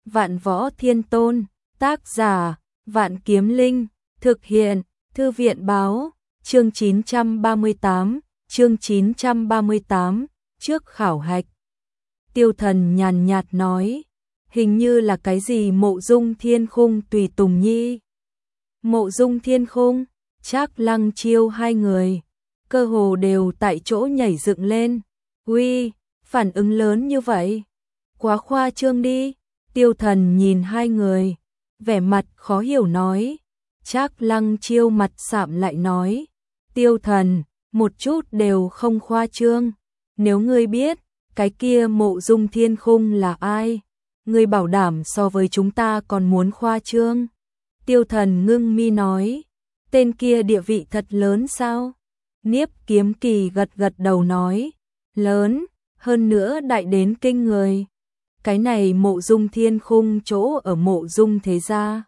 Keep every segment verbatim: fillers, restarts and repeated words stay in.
Vạn Võ Thiên Tôn, tác giả, Vạn Kiếm Linh, thực hiện, Thư viện báo, chương chín trăm ba mươi tám, chương chín trăm ba mươi tám, trước khảo hạch. Tiêu Thần nhàn nhạt nói, hình như là cái gì Mộ Dung Thiên Khung tùy tùng nhi. Mộ Dung Thiên Khung, Trác Lăng Chiêu hai người, cơ hồ đều tại chỗ nhảy dựng lên. Uy, phản ứng lớn như vậy, quá khoa trương đi. Tiêu Thần nhìn hai người, vẻ mặt khó hiểu nói. Trác Lăng Chiêu mặt sạm lại nói, Tiêu Thần, một chút đều không khoa trương. Nếu ngươi biết, cái kia Mộ Dung Thiên Khung là ai, ngươi bảo đảm so với chúng ta còn muốn khoa trương. Tiêu Thần ngưng mi nói, tên kia địa vị thật lớn sao? Niếp Kiếm Kỳ gật gật đầu nói, lớn, hơn nữa đại đến kinh người. Cái này Mộ Dung Thiên Khung chỗ ở Mộ Dung thế gia,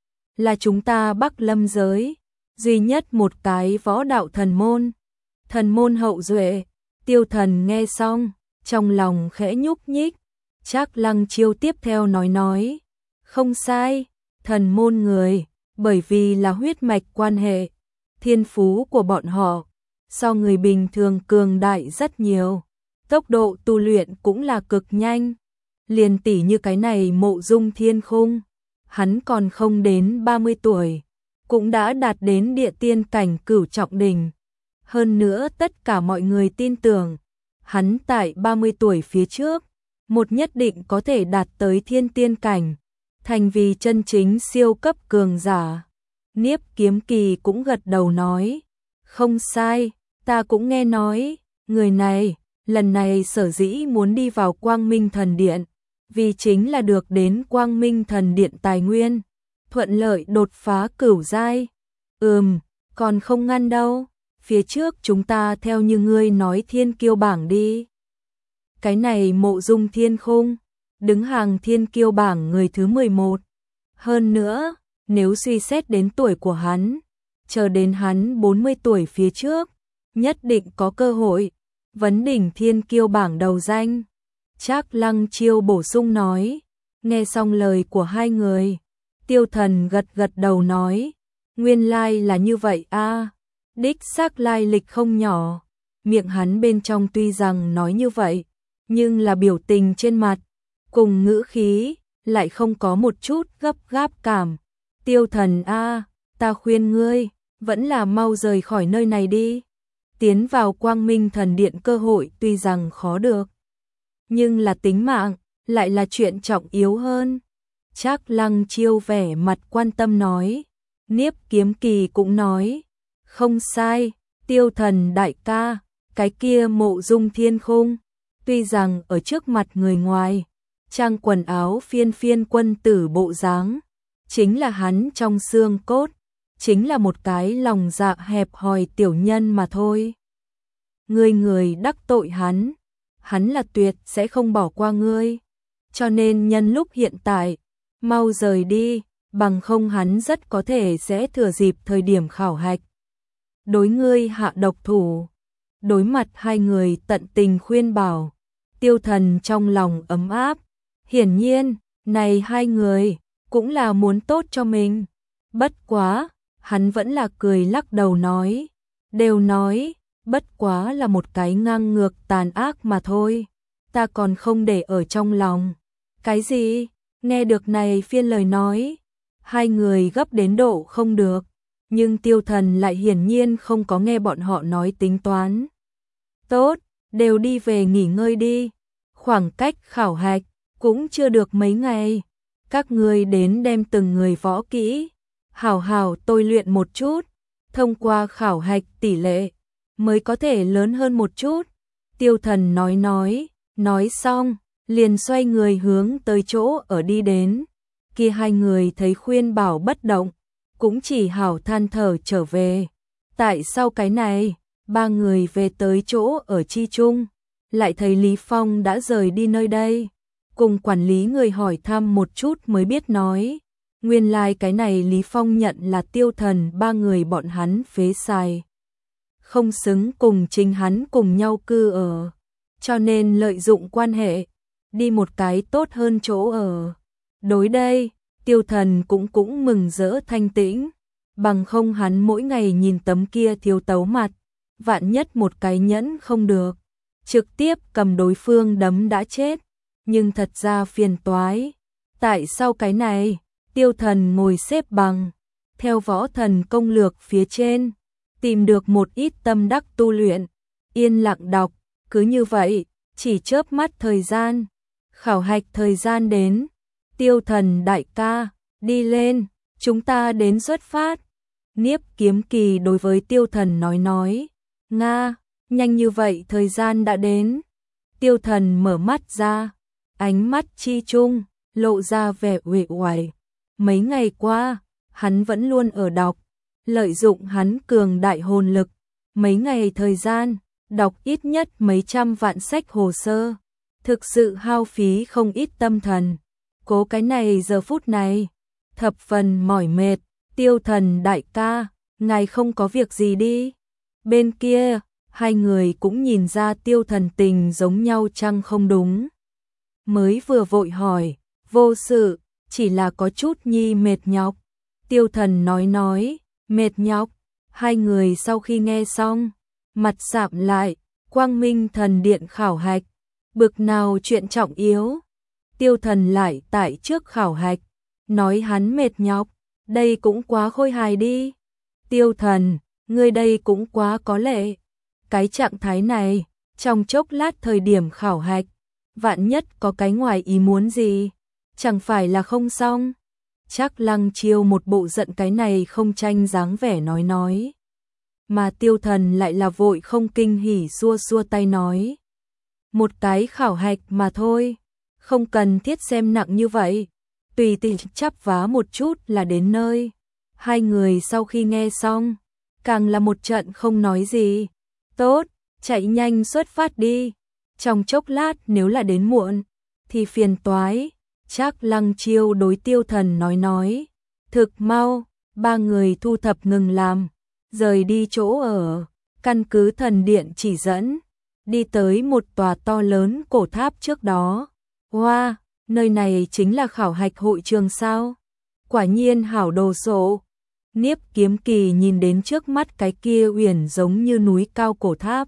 là chúng ta Bắc Lâm giới duy nhất một cái võ đạo thần môn, thần môn hậu duệ. Tiêu Thần nghe xong, trong lòng khẽ nhúc nhích. Trác Lăng Chiêu tiếp theo nói nói, không sai, thần môn người, bởi vì là huyết mạch quan hệ, thiên phú của bọn họ so người bình thường cường đại rất nhiều, tốc độ tu luyện cũng là cực nhanh. Liền tỷ như cái này Mộ Dung Thiên Khung, hắn còn không đến ba mươi tuổi, cũng đã đạt đến địa tiên cảnh cửu trọng đỉnh. Hơn nữa tất cả mọi người tin tưởng, hắn tại ba mươi tuổi phía trước, một nhất định có thể đạt tới thiên tiên cảnh, thành vì chân chính siêu cấp cường giả. Niếp Kiếm Kỳ cũng gật đầu nói, không sai, ta cũng nghe nói, người này, lần này sở dĩ muốn đi vào Quang Minh Thần Điện, vì chính là được đến Quang Minh Thần Điện tài nguyên, thuận lợi đột phá cửu giai. Ừm, còn không ngăn đâu, phía trước chúng ta theo như ngươi nói thiên kiêu bảng đi. Cái này Mộ Dung Thiên Khung, đứng hàng thiên kiêu bảng người thứ mười một. Hơn nữa, nếu suy xét đến tuổi của hắn, chờ đến hắn bốn mươi tuổi phía trước, nhất định có cơ hội vấn đỉnh thiên kiêu bảng đầu danh. Trác Lăng Chiêu bổ sung nói, nghe xong lời của hai người, Tiêu Thần gật gật đầu nói, nguyên lai là như vậy a, à, đích xác lai lịch không nhỏ. Miệng hắn bên trong tuy rằng nói như vậy, nhưng là biểu tình trên mặt cùng ngữ khí lại không có một chút gấp gáp cảm. Tiêu Thần a, à, ta khuyên ngươi vẫn là mau rời khỏi nơi này đi. Tiến vào Quang Minh Thần Điện cơ hội tuy rằng khó được, nhưng là tính mạng lại là chuyện trọng yếu hơn. Trác Lăng Chiêu vẻ mặt quan tâm nói. Niếp Kiếm Kỳ cũng nói, không sai, Tiêu Thần đại ca, cái kia Mộ Dung Thiên Khung, tuy rằng ở trước mặt người ngoài, trang quần áo phiên phiên quân tử bộ dáng, chính là hắn trong xương cốt, chính là một cái lòng dạ hẹp hòi tiểu nhân mà thôi. Ngươi người đắc tội hắn, hắn là tuyệt sẽ không bỏ qua ngươi, cho nên nhân lúc hiện tại, mau rời đi, bằng không hắn rất có thể sẽ thừa dịp thời điểm khảo hạch đối ngươi hạ độc thủ. Đối mặt hai người tận tình khuyên bảo, Tiêu Thần trong lòng ấm áp, hiển nhiên, này hai người cũng là muốn tốt cho mình. Bất quá, hắn vẫn là cười lắc đầu nói, đều nói, bất quá là một cái ngang ngược tàn ác mà thôi, ta còn không để ở trong lòng. Cái gì? Nghe được này phiên lời nói, hai người gấp đến độ không được, nhưng Tiêu Thần lại hiển nhiên không có nghe bọn họ nói tính toán. Tốt, đều đi về nghỉ ngơi đi, khoảng cách khảo hạch cũng chưa được mấy ngày, các ngươi đến đem từng người võ kỹ hảo hảo tôi luyện một chút, thông qua khảo hạch tỷ lệ mới có thể lớn hơn một chút. Tiêu Thần nói nói, nói xong, liền xoay người hướng tới chỗ ở đi đến. Kia hai người thấy khuyên bảo bất động, cũng chỉ hảo than thở trở về. Tại sao cái này, ba người về tới chỗ ở chi chung, lại thấy Lý Phong đã rời đi nơi đây. Cùng quản lý người hỏi thăm một chút mới biết nói, nguyên lai like cái này Lý Phong nhận là Tiêu Thần ba người bọn hắn phế xài, không xứng cùng chính hắn cùng nhau cư ở, cho nên lợi dụng quan hệ, đi một cái tốt hơn chỗ ở. Đối đây, Tiêu Thần cũng cũng mừng rỡ thanh tĩnh, bằng không hắn mỗi ngày nhìn tấm kia thiếu tấu mặt, vạn nhất một cái nhẫn không được, trực tiếp cầm đối phương đấm đã chết, nhưng thật ra phiền toái. Tại sao cái này, Tiêu Thần ngồi xếp bằng, theo võ thần công lược phía trên, tìm được một ít tâm đắc tu luyện, yên lặng đọc, cứ như vậy, chỉ chớp mắt thời gian, khảo hạch thời gian đến, Tiêu Thần đại ca, đi lên, chúng ta đến xuất phát. Niếp Kiếm Kỳ đối với Tiêu Thần nói nói, Nga, nhanh như vậy thời gian đã đến. Tiêu Thần mở mắt ra, ánh mắt chi trung, lộ ra vẻ uể oải. Mấy ngày qua, hắn vẫn luôn ở đọc, lợi dụng hắn cường đại hồn lực. Mấy ngày thời gian, đọc ít nhất mấy trăm vạn sách hồ sơ, thực sự hao phí không ít tâm thần. Cố cái này giờ phút này, thập phần mỏi mệt. Tiêu Thần đại ca, ngài không có việc gì đi. Bên kia, hai người cũng nhìn ra Tiêu Thần tình giống nhau chăng không đúng. Mới vừa vội hỏi, vô sự, chỉ là có chút nhi mệt nhọc. Tiêu Thần nói nói, mệt nhọc. Hai người sau khi nghe xong, mặt sạm lại, Quang Minh Thần Điện khảo hạch. Bực nào chuyện trọng yếu. Tiêu Thần lại tại trước khảo hạch, nói hắn mệt nhọc. Đây cũng quá khôi hài đi. Tiêu Thần, ngươi đây cũng quá có lệ. Cái trạng thái này, trong chốc lát thời điểm khảo hạch, vạn nhất có cái ngoài ý muốn gì, chẳng phải là không xong. Chắc Lăng Chiêu một bộ giận cái này không tranh dáng vẻ nói nói. Mà Tiêu Thần lại là vội không kinh hỉ xua xua tay nói. Một cái khảo hạch mà thôi, không cần thiết xem nặng như vậy. Tùy tiện chắp vá một chút là đến nơi. Hai người sau khi nghe xong, càng là một trận không nói gì. Tốt, chạy nhanh xuất phát đi. Trong chốc lát nếu là đến muộn, thì phiền toái. Trác Lăng Chiêu đối Tiêu Thần nói nói. Thực mau, ba người thu thập ngừng làm, rời đi chỗ ở, căn cứ thần điện chỉ dẫn, đi tới một tòa to lớn cổ tháp trước đó. Hoa! Wow, nơi này chính là khảo hạch hội trường sao? Quả nhiên hảo đồ sộ. Niếp Kiếm Kỳ nhìn đến trước mắt cái kia uyển giống như núi cao cổ tháp.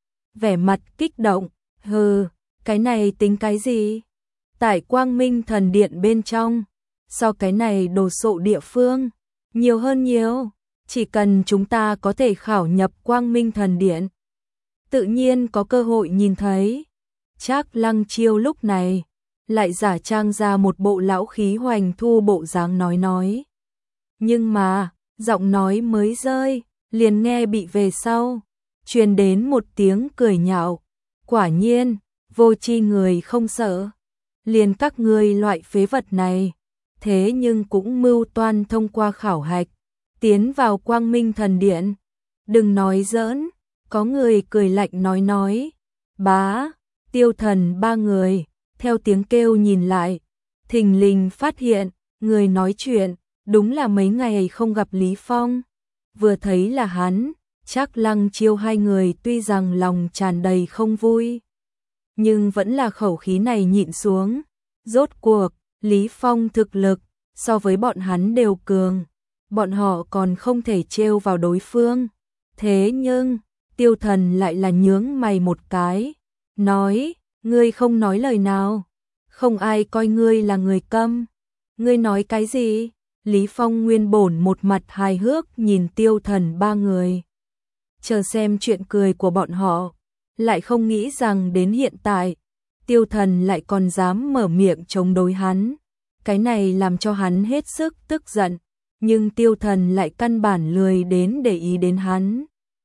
Vẻ mặt kích động, hừ, cái này tính cái gì? Tại Quang Minh Thần Điện bên trong, so cái này đồ sộ địa phương, nhiều hơn nhiều. Chỉ cần chúng ta có thể khảo nhập Quang Minh Thần Điện, tự nhiên có cơ hội nhìn thấy. Trác Lăng Chiêu lúc này lại giả trang ra một bộ lão khí hoành thu bộ dáng nói nói. Nhưng mà, giọng nói mới rơi, liền nghe bị về sau, truyền đến một tiếng cười nhạo. Quả nhiên, vô tri người không sợ. Liền các ngươi loại phế vật này, thế nhưng cũng mưu toan thông qua khảo hạch, tiến vào Quang Minh Thần Điện. Đừng nói giỡn, có người cười lạnh nói nói. Bá, Tiêu Thần ba người theo tiếng kêu nhìn lại, thình lình phát hiện, người nói chuyện, đúng là mấy ngày không gặp Lý Phong. Vừa thấy là hắn, Trác Lăng Chiêu hai người tuy rằng lòng tràn đầy không vui, nhưng vẫn là khẩu khí này nhịn xuống. Rốt cuộc, Lý Phong thực lực, so với bọn hắn đều cường, bọn họ còn không thể trêu vào đối phương. Thế nhưng, Tiêu Thần lại là nhướng mày một cái, nói, ngươi không nói lời nào, không ai coi ngươi là người câm. Ngươi nói cái gì? Lý Phong nguyên bổn một mặt hài hước nhìn Tiêu Thần ba người, chờ xem chuyện cười của bọn họ, lại không nghĩ rằng đến hiện tại, Tiêu Thần lại còn dám mở miệng chống đối hắn. Cái này làm cho hắn hết sức tức giận, nhưng Tiêu Thần lại căn bản lười đến để ý đến hắn.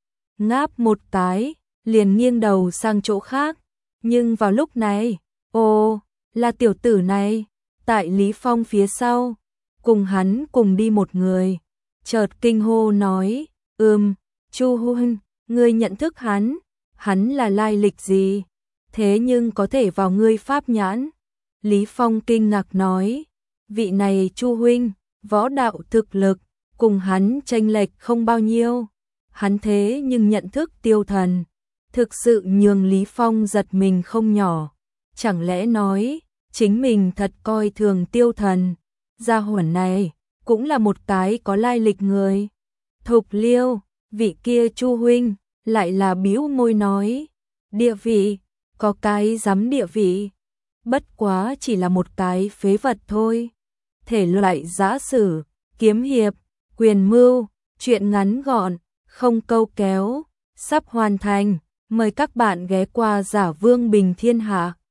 Ngáp một cái, liền nghiêng đầu sang chỗ khác. Nhưng vào lúc này, ồ, là tiểu tử này, tại Lý Phong phía sau, cùng hắn cùng đi một người, chợt kinh hô nói, ừm, Chu Huynh, ngươi nhận thức hắn, hắn là lai lịch gì, thế nhưng có thể vào ngươi pháp nhãn. Lý Phong kinh ngạc nói, vị này Chu Huynh, võ đạo thực lực, cùng hắn chênh lệch không bao nhiêu, hắn thế nhưng nhận thức Tiêu Thần. Thực sự nhường Lý Phong giật mình không nhỏ, chẳng lẽ nói, chính mình thật coi thường Tiêu Thần. Gia hỏa này cũng là một cái có lai lịch người. Thục Liêu, vị kia Chu huynh, lại là bĩu môi nói, địa vị, có cái dám địa vị, bất quá chỉ là một cái phế vật thôi. Thể loại giã sử, kiếm hiệp, quyền mưu, truyện ngắn gọn, không câu kéo, sắp hoàn thành, mời các bạn ghé qua Giả Vương Bình Thiên Hạ.